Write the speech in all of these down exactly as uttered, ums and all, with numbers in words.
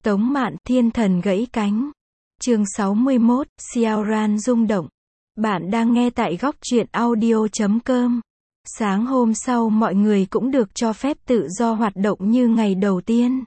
Tống Mạn, thiên thần gãy cánh. Chương sáu mươi mốt, Xiaoran rung động. Bạn đang nghe tại góc truyện audio chấm com. Sáng hôm sau mọi người cũng được cho phép tự do hoạt động như ngày đầu tiên.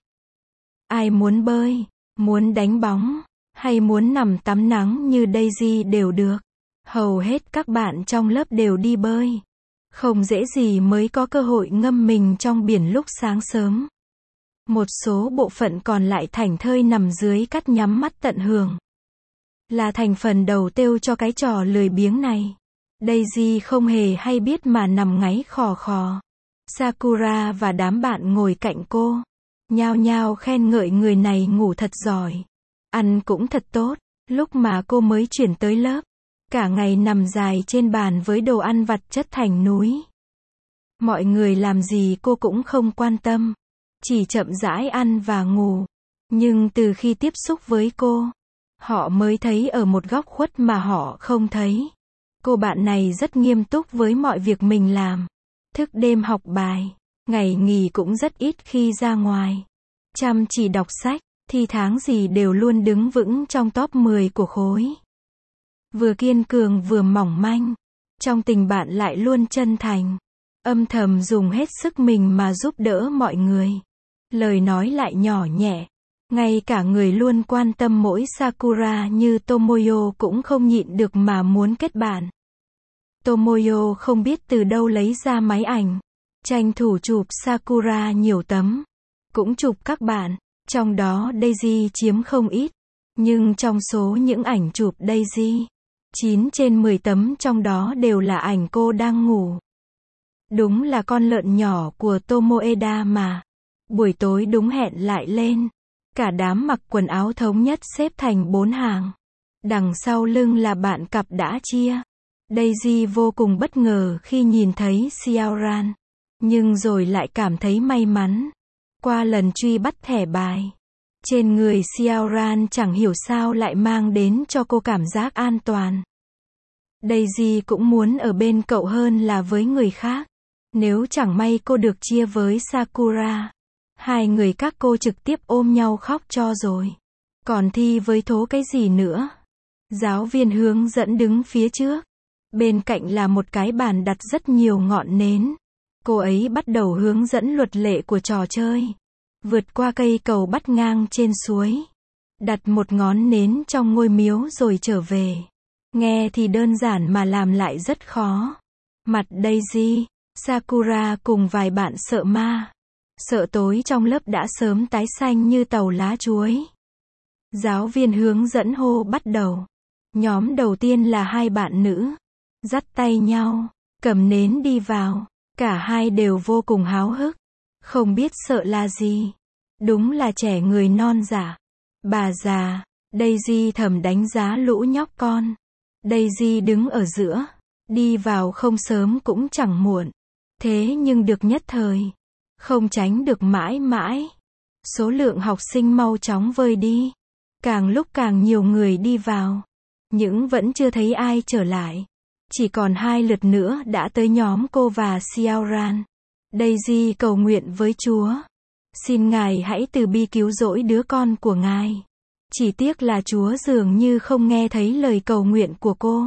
Ai muốn bơi, muốn đánh bóng, hay muốn nằm tắm nắng như Daisy đều được. Hầu hết các bạn trong lớp đều đi bơi. Không dễ gì mới có cơ hội ngâm mình trong biển lúc sáng sớm. Một số bộ phận còn lại thảnh thơi nằm dưới cát nhắm mắt tận hưởng. Là thành phần đầu têu cho cái trò lười biếng này. Daisy không hề hay biết mà nằm ngáy khò khò. Sakura và đám bạn ngồi cạnh cô, nhao nhao khen ngợi người này ngủ thật giỏi, ăn cũng thật tốt. Lúc mà cô mới chuyển tới lớp, cả ngày nằm dài trên bàn với đồ ăn vặt chất thành núi. Mọi người làm gì cô cũng không quan tâm, chỉ chậm rãi ăn và ngủ. Nhưng từ khi tiếp xúc với cô, họ mới thấy ở một góc khuất mà họ không thấy. Cô bạn này rất nghiêm túc với mọi việc mình làm. Thức đêm học bài, ngày nghỉ cũng rất ít khi ra ngoài. Chăm chỉ đọc sách, thi tháng gì đều luôn đứng vững trong top mười của khối. Vừa kiên cường vừa mỏng manh, trong tình bạn lại luôn chân thành. Âm thầm dùng hết sức mình mà giúp đỡ mọi người. Lời nói lại nhỏ nhẹ. Ngay cả người luôn quan tâm mỗi Sakura như Tomoyo cũng không nhịn được mà muốn kết bạn. Tomoyo không biết từ đâu lấy ra máy ảnh, tranh thủ chụp Sakura nhiều tấm. Cũng chụp các bạn, trong đó Daisy chiếm không ít. Nhưng trong số những ảnh chụp Daisy, chín trên mười tấm trong đó đều là ảnh cô đang ngủ. Đúng là con lợn nhỏ của Tomoeda mà. Buổi tối đúng hẹn lại lên. Cả đám mặc quần áo thống nhất xếp thành bốn hàng. Đằng sau lưng là bạn cặp đã chia. Daisy vô cùng bất ngờ khi nhìn thấy Xiaoran. Nhưng rồi lại cảm thấy may mắn. Qua lần truy bắt thẻ bài, trên người Xiaoran chẳng hiểu sao lại mang đến cho cô cảm giác an toàn. Daisy cũng muốn ở bên cậu hơn là với người khác. Nếu chẳng may cô được chia với Sakura, hai người các cô trực tiếp ôm nhau khóc cho rồi. Còn thi với thố cái gì nữa? Giáo viên hướng dẫn đứng phía trước. Bên cạnh là một cái bàn đặt rất nhiều ngọn nến. Cô ấy bắt đầu hướng dẫn luật lệ của trò chơi. Vượt qua cây cầu bắt ngang trên suối. Đặt một ngón nến trong ngôi miếu rồi trở về. Nghe thì đơn giản mà làm lại rất khó. Mặt Daisy, Sakura cùng vài bạn sợ ma, sợ tối trong lớp đã sớm tái xanh như tàu lá chuối. Giáo viên hướng dẫn hô bắt đầu. Nhóm đầu tiên là hai bạn nữ, dắt tay nhau, cầm nến đi vào. Cả hai đều vô cùng háo hức, không biết sợ là gì. Đúng là trẻ người non dạ. Bà già, Daisy thầm đánh giá lũ nhóc con. Daisy đứng ở giữa, đi vào không sớm cũng chẳng muộn. Thế nhưng được nhất thời, không tránh được mãi mãi. Số lượng học sinh mau chóng vơi đi. Càng lúc càng nhiều người đi vào, nhưng vẫn chưa thấy ai trở lại. Chỉ còn hai lượt nữa đã tới nhóm cô và Xiaoran. Daisy cầu nguyện với Chúa. Xin Ngài hãy từ bi cứu rỗi đứa con của Ngài. Chỉ tiếc là Chúa dường như không nghe thấy lời cầu nguyện của cô.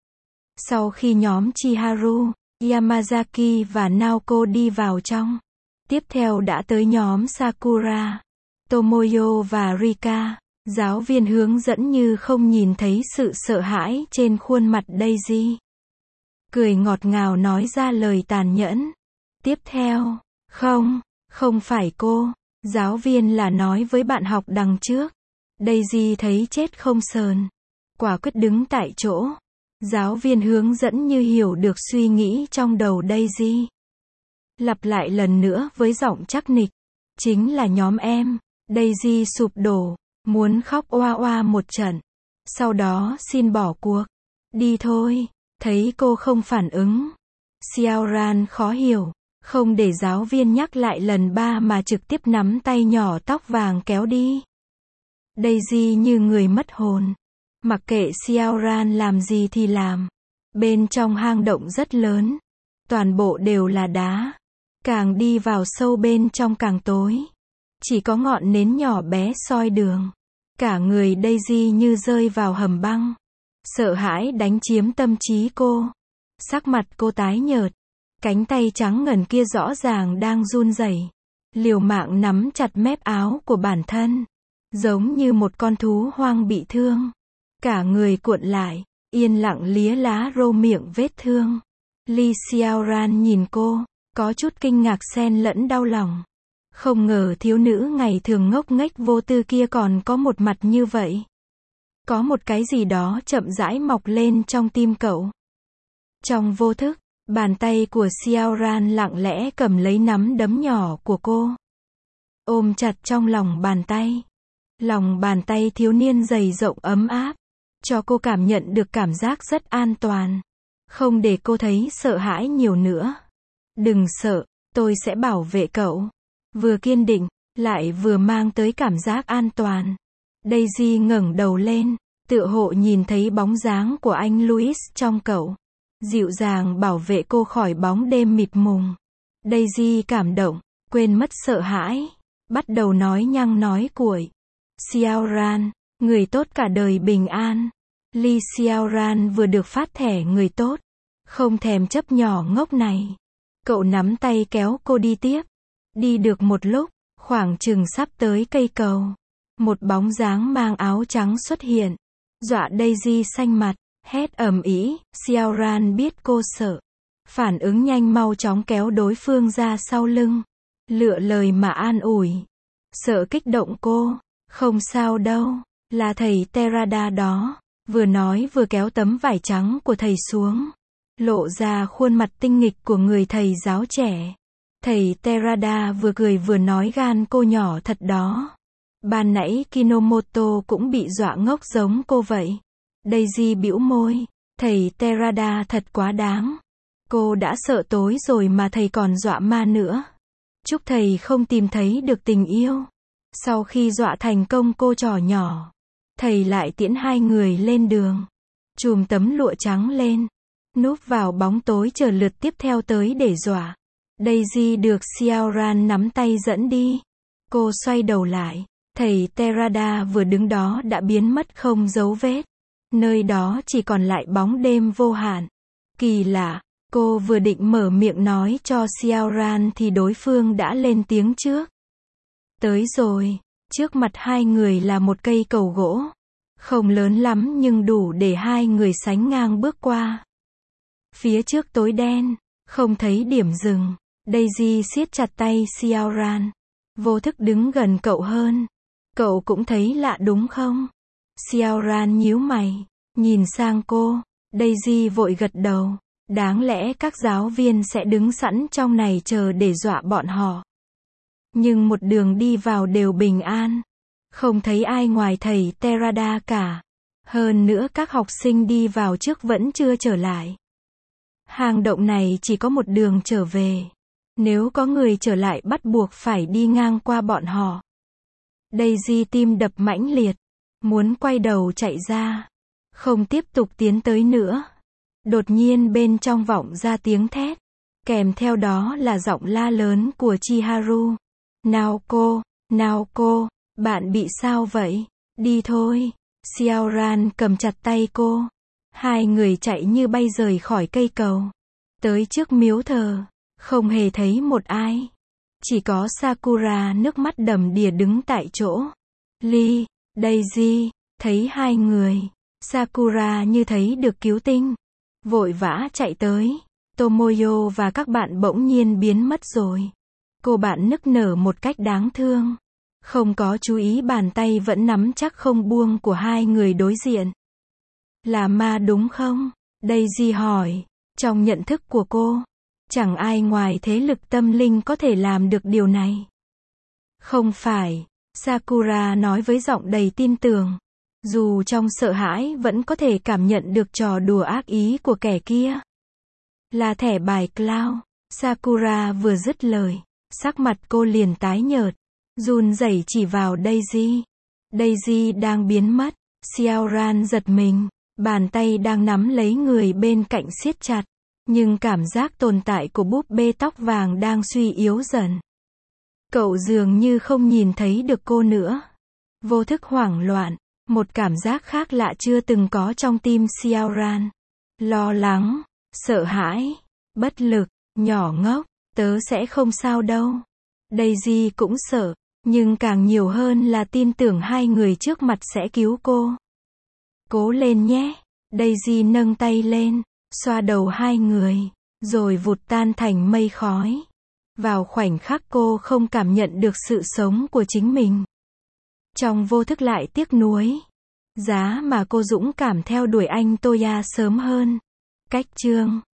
Sau khi nhóm Chiharu, Yamazaki và Naoko đi vào trong, tiếp theo đã tới nhóm Sakura, Tomoyo và Rika. Giáo viên hướng dẫn như không nhìn thấy sự sợ hãi trên khuôn mặt Daisy. Cười ngọt ngào nói ra lời tàn nhẫn. Tiếp theo, không, không phải cô. Giáo viên là nói với bạn học đằng trước. Daisy thấy chết không sờn, quả quyết đứng tại chỗ. Giáo viên hướng dẫn như hiểu được suy nghĩ trong đầu Daisy. Lặp lại lần nữa với giọng chắc nịch. Chính là nhóm em. Daisy sụp đổ, muốn khóc oa oa một trận. Sau đó xin bỏ cuộc. Đi thôi. Thấy cô không phản ứng, Xiaoran khó hiểu, không để giáo viên nhắc lại lần ba mà trực tiếp nắm tay nhỏ tóc vàng kéo đi. Daisy như người mất hồn. Mặc kệ Xiaoran làm gì thì làm. Bên trong hang động rất lớn. Toàn bộ đều là đá. Càng đi vào sâu bên trong càng tối. Chỉ có ngọn nến nhỏ bé soi đường. Cả người Daisy như rơi vào hầm băng. Sợ hãi đánh chiếm tâm trí cô. Sắc mặt cô tái nhợt. Cánh tay trắng ngần kia rõ ràng đang run rẩy, liều mạng nắm chặt mép áo của bản thân, giống như một con thú hoang bị thương. Cả người cuộn lại, yên lặng lía lá rô miệng vết thương. Lee Xiaoran nhìn cô, có chút kinh ngạc xen lẫn đau lòng. Không ngờ thiếu nữ ngày thường ngốc nghếch vô tư kia còn có một mặt như vậy. Có một cái gì đó chậm rãi mọc lên trong tim cậu. Trong vô thức, bàn tay của Xiaoran lặng lẽ cầm lấy nắm đấm nhỏ của cô. Ôm chặt trong lòng bàn tay. Lòng bàn tay thiếu niên dày rộng ấm áp, cho cô cảm nhận được cảm giác rất an toàn. Không để cô thấy sợ hãi nhiều nữa. Đừng sợ, tôi sẽ bảo vệ cậu. Vừa kiên định, lại vừa mang tới cảm giác an toàn. Daisy ngẩng đầu lên, tựa hộ nhìn thấy bóng dáng của anh Louis trong cậu. Dịu dàng bảo vệ cô khỏi bóng đêm mịt mùng. Daisy cảm động, quên mất sợ hãi, bắt đầu nói nhăng nói cuội. Xiaoran, người tốt cả đời bình an. Lee Xiaoran vừa được phát thẻ người tốt, không thèm chấp nhỏ ngốc này. Cậu nắm tay kéo cô đi tiếp. Đi được một lúc, khoảng chừng sắp tới cây cầu, một bóng dáng mang áo trắng xuất hiện, dọa Daisy xanh mặt, hét ầm ĩ. Xiaoran biết cô sợ, phản ứng nhanh mau chóng kéo đối phương ra sau lưng, lựa lời mà an ủi. Sợ kích động cô, không sao đâu, là thầy Terada đó. Vừa nói vừa kéo tấm vải trắng của thầy xuống, lộ ra khuôn mặt tinh nghịch của người thầy giáo trẻ. Thầy Terada vừa cười vừa nói gan cô nhỏ thật đó. Ban nãy Kinomoto cũng bị dọa ngốc giống cô vậy. Daisy bĩu môi, thầy Terada thật quá đáng. Cô đã sợ tối rồi mà thầy còn dọa ma nữa. Chúc thầy không tìm thấy được tình yêu. Sau khi dọa thành công cô trò nhỏ, thầy lại tiễn hai người lên đường. Chùm tấm lụa trắng lên, núp vào bóng tối chờ lượt tiếp theo tới để dọa. Daisy được Xiaoran nắm tay dẫn đi. Cô xoay đầu lại, thầy Terada vừa đứng đó đã biến mất không dấu vết. Nơi đó chỉ còn lại bóng đêm vô hạn. Kỳ lạ, cô vừa định mở miệng nói cho Xiaoran thì đối phương đã lên tiếng trước. Tới rồi, trước mặt hai người là một cây cầu gỗ. Không lớn lắm nhưng đủ để hai người sánh ngang bước qua. Phía trước tối đen, không thấy điểm dừng. Daisy siết chặt tay Xiaoran, vô thức đứng gần cậu hơn. Cậu cũng thấy lạ đúng không? Xiaoran nhíu mày, nhìn sang cô. Daisy vội gật đầu. Đáng lẽ các giáo viên sẽ đứng sẵn trong này chờ để dọa bọn họ. Nhưng một đường đi vào đều bình an. Không thấy ai ngoài thầy Terada cả. Hơn nữa các học sinh đi vào trước vẫn chưa trở lại. Hang động này chỉ có một đường trở về. Nếu có người trở lại bắt buộc phải đi ngang qua bọn họ. Daisy tim đập mãnh liệt, muốn quay đầu chạy ra, không tiếp tục tiến tới nữa. Đột nhiên bên trong vọng ra tiếng thét, kèm theo đó là giọng la lớn của Chiharu. Naoko, Naoko, bạn bị sao vậy? Đi thôi. Xiaoran cầm chặt tay cô. Hai người chạy như bay rời khỏi cây cầu. Tới trước miếu thờ. Không hề thấy một ai. Chỉ có Sakura nước mắt đầm đìa đứng tại chỗ. Lee, Daisy, thấy hai người. Sakura như thấy được cứu tinh. Vội vã chạy tới. Tomoyo và các bạn bỗng nhiên biến mất rồi. Cô bạn nức nở một cách đáng thương. Không có chú ý bàn tay vẫn nắm chắc không buông của hai người đối diện. Là ma đúng không? Daisy hỏi. Trong nhận thức của cô, chẳng ai ngoài thế lực tâm linh có thể làm được điều này. Không phải, Sakura nói với giọng đầy tin tưởng. Dù trong sợ hãi vẫn có thể cảm nhận được trò đùa ác ý của kẻ kia. Là thẻ bài Cloud. Sakura vừa dứt lời, sắc mặt cô liền tái nhợt, run rẩy chỉ vào Daisy. Daisy đang biến mất. Xiaoran giật mình, bàn tay đang nắm lấy người bên cạnh siết chặt. Nhưng cảm giác tồn tại của búp bê tóc vàng đang suy yếu dần. Cậu dường như không nhìn thấy được cô nữa. Vô thức hoảng loạn, một cảm giác khác lạ chưa từng có trong tim Xiaoran. Lo lắng, sợ hãi, bất lực, nhỏ ngốc, tớ sẽ không sao đâu. Daisy cũng sợ, nhưng càng nhiều hơn là tin tưởng hai người trước mặt sẽ cứu cô. Cố lên nhé. Daisy nâng tay lên, xoa đầu hai người, rồi vụt tan thành mây khói. Vào khoảnh khắc cô không cảm nhận được sự sống của chính mình. Trong vô thức lại tiếc nuối. Giá mà cô dũng cảm theo đuổi anh Toya sớm hơn. Cách chương